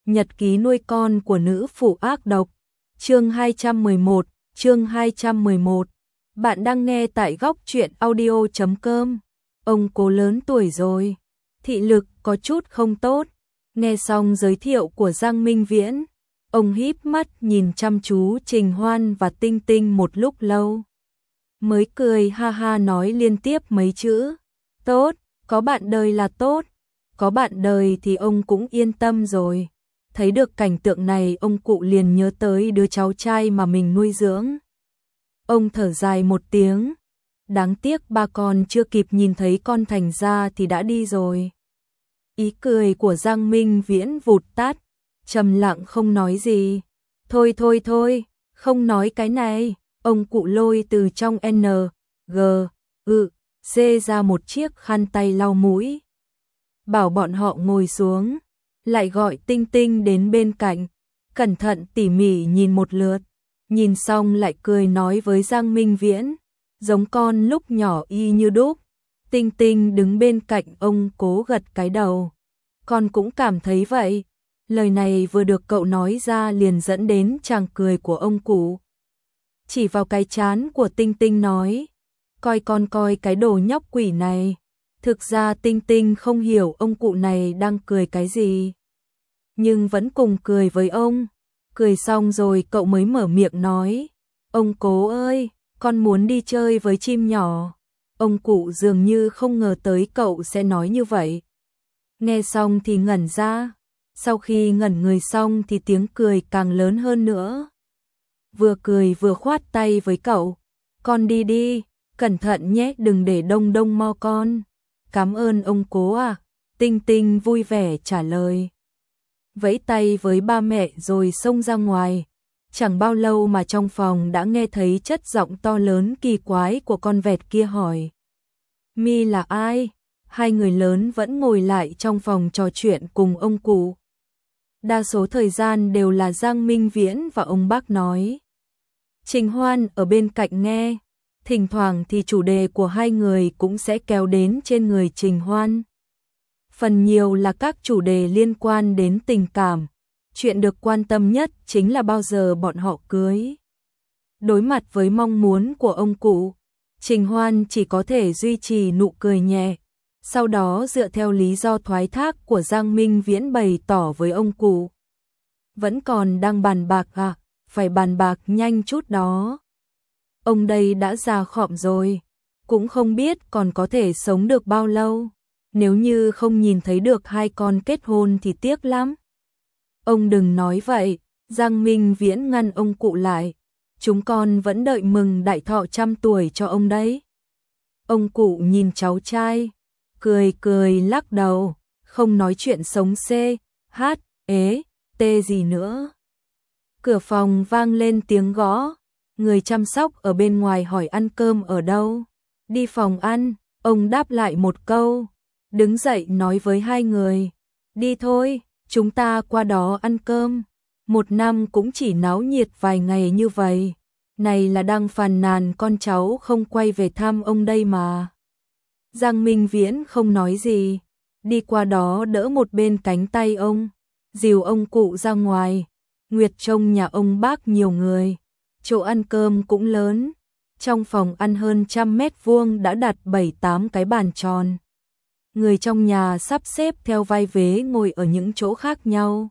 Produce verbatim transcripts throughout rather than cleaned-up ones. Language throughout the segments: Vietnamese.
Nhật ký nuôi con của nữ phụ ác độc. Chương hai trăm mười một, chương hai trăm mười một. Bạn đang nghe tại góc truyện audio chấm com. Ông Cố lớn tuổi rồi, thị lực có chút không tốt. Nghe xong giới thiệu của Giang Minh Viễn, ông híp mắt nhìn chăm chú Trình Hoan và Tinh Tinh một lúc lâu, mới cười ha ha nói liên tiếp mấy chữ. Tốt, có bạn đời là tốt. Có bạn đời thì ông cũng yên tâm rồi. Thấy được cảnh tượng này, ông cụ liền nhớ tới đứa cháu trai mà mình nuôi dưỡng. Ông thở dài một tiếng. Đáng tiếc ba con chưa kịp nhìn thấy con thành ra thì đã đi rồi. Ý cười của Giang Minh Viễn vụt tắt, trầm lặng không nói gì. Thôi thôi thôi, không nói cái này. Ông cụ lôi từ trong N, G, ư, C ra một chiếc khăn tay lau mũi. Bảo bọn họ ngồi xuống, lại gọi Tinh Tinh đến bên cạnh, cẩn thận tỉ mỉ nhìn một lượt, nhìn xong lại cười nói với Giang Minh Viễn, giống con lúc nhỏ y như đúc. Tinh Tinh đứng bên cạnh ông Cố gật cái đầu. Con cũng cảm thấy vậy. Lời này vừa được cậu nói ra liền dẫn đến tràng cười của ông cụ. Chỉ vào cái trán của Tinh Tinh nói, coi con coi cái đồ nhóc quỷ này. Thực ra Tinh Tinh không hiểu ông cụ này đang cười cái gì, nhưng vẫn cùng cười với ông. Cười xong rồi cậu mới mở miệng nói, ông Cố ơi, con muốn đi chơi với chim nhỏ. Ông cụ dường như không ngờ tới cậu sẽ nói như vậy. Nghe xong thì ngẩn ra, sau khi ngẩn người xong thì tiếng cười càng lớn hơn nữa. Vừa cười vừa khoát tay với cậu, con đi đi, cẩn thận nhé, đừng để đông đông mo con. Cảm ơn ông Cố à. Tinh Tinh vui vẻ trả lời, vẫy tay với ba mẹ rồi xông ra ngoài. Chẳng bao lâu mà trong phòng đã nghe thấy chất giọng to lớn kỳ quái của con vẹt kia hỏi, Mi là ai? Hai người lớn vẫn ngồi lại trong phòng trò chuyện cùng ông cụ. Đa số thời gian đều là Giang Minh Viễn và ông bác nói. Trình Hoan ở bên cạnh nghe, thỉnh thoảng thì chủ đề của hai người cũng sẽ kéo đến trên người Trình Hoan. Phần nhiều là các chủ đề liên quan đến tình cảm. Chuyện được quan tâm nhất chính là bao giờ bọn họ cưới. Đối mặt với mong muốn của ông cụ, Trình Hoan chỉ có thể duy trì nụ cười nhẹ. Sau đó dựa theo lý do thoái thác của Giang Minh Viễn bày tỏ với ông cụ. Vẫn còn đang bàn bạc à? Phải bàn bạc nhanh chút đó. Ông đây đã già khọm rồi, cũng không biết còn có thể sống được bao lâu. Nếu như không nhìn thấy được hai con kết hôn thì tiếc lắm. Ông đừng nói vậy, Giang Minh Viễn ngăn ông cụ lại. Chúng con vẫn đợi mừng đại thọ trăm tuổi cho ông đấy. Ông cụ nhìn cháu trai, cười cười lắc đầu, không nói chuyện sống C, H, ế, T gì nữa. Cửa phòng vang lên tiếng gõ. Người chăm sóc ở bên ngoài hỏi ăn cơm ở đâu. Đi phòng ăn, ông đáp lại một câu. Đứng dậy nói với hai người, đi thôi, chúng ta qua đó ăn cơm. Một năm cũng chỉ náo nhiệt vài ngày như vậy. Này là đang phàn nàn con cháu không quay về thăm ông đây mà. Giang Minh Viễn không nói gì, đi qua đó đỡ một bên cánh tay ông, dìu ông cụ ra ngoài. Nguyệt trông nhà ông bác nhiều người, chỗ ăn cơm cũng lớn. Trong phòng ăn hơn trăm mét vuông đã đặt bảy tám cái bàn tròn. Người trong nhà sắp xếp theo vai vế ngồi ở những chỗ khác nhau.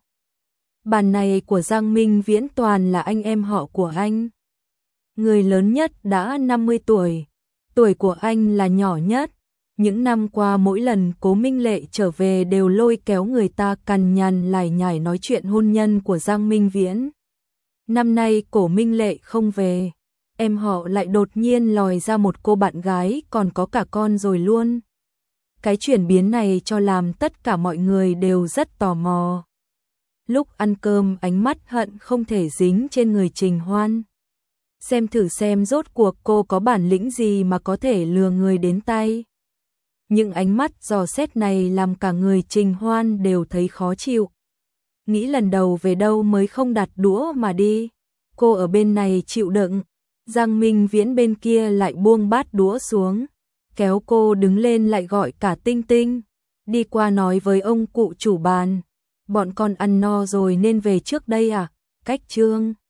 Bàn này của Giang Minh Viễn toàn là anh em họ của anh. Người lớn nhất đã năm mươi tuổi, tuổi của anh là nhỏ nhất. Những năm qua mỗi lần Cố Minh Lệ trở về đều lôi kéo người ta cằn nhằn lải nhải nói chuyện hôn nhân của Giang Minh Viễn. Năm nay Cố Minh Lệ không về, em họ lại đột nhiên lòi ra một cô bạn gái còn có cả con rồi luôn. Cái chuyển biến này cho làm tất cả mọi người đều rất tò mò. Lúc ăn cơm ánh mắt hận không thể dính trên người Trình Hoan. Xem thử xem rốt cuộc cô có bản lĩnh gì mà có thể lừa người đến tay. Những ánh mắt dò xét này làm cả người Trình Hoan đều thấy khó chịu. Nghĩ lần đầu về đâu mới không đặt đũa mà đi. Cô ở bên này chịu đựng, Giang Minh Viễn bên kia lại buông bát đũa xuống, kéo cô đứng lên lại gọi cả Tinh Tinh. Đi qua nói với ông cụ chủ bàn, bọn con ăn no rồi nên về trước đây à? Cách Trương